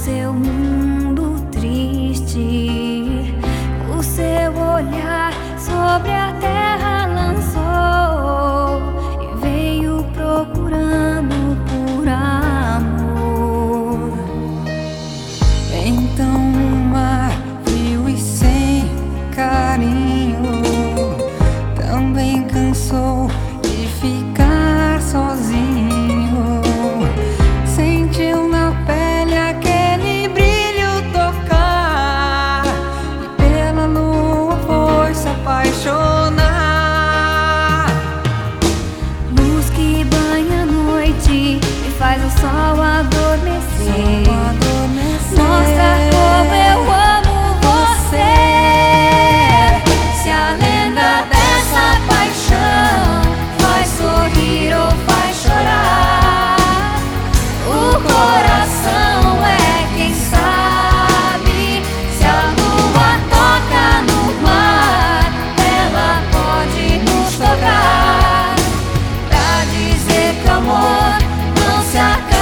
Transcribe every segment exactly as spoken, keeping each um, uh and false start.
seu mundo triste, o seu olhar sobre a terra lançou e veio procurando por amor. Então o mar frio e sem carinho também cansou de ficar sozinho. Sentiu na pele aquele brilho tocar e pela lua foi se apaixonar. Luz que banha a noite e faz o sol adormecer, Sol adormecer. mostra como eu amo você. Se a lenda dessa paixão faz sorrir ou faz chorar, o coração é quem sabe. Se a lua toca no mar, ela pode nos tocar pra dizer que o amor não se acabe.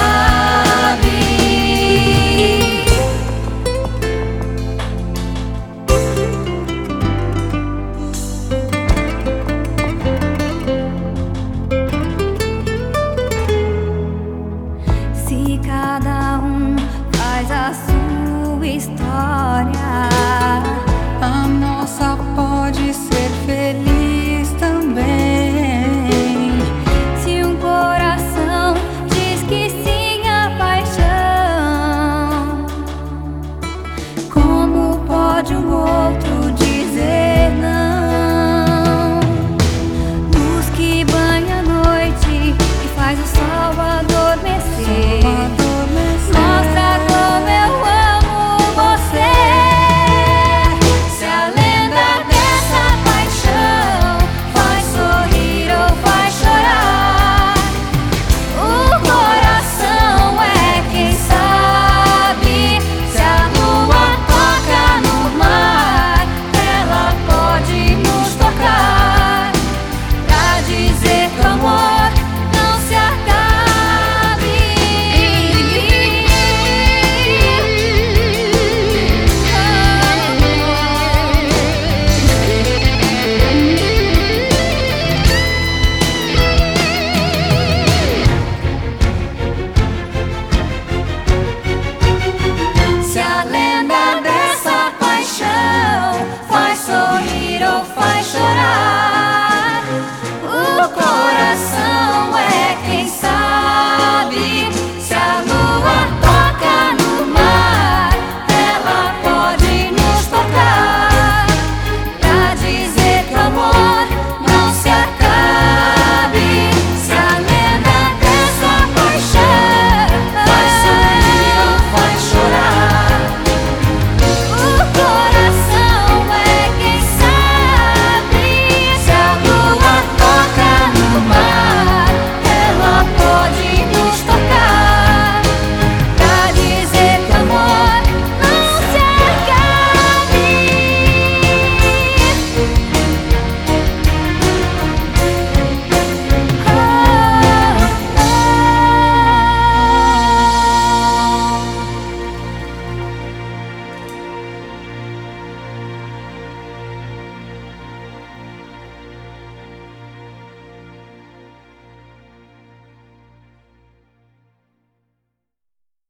Se cada um faz a sua história, A nossa pode ser feliz também.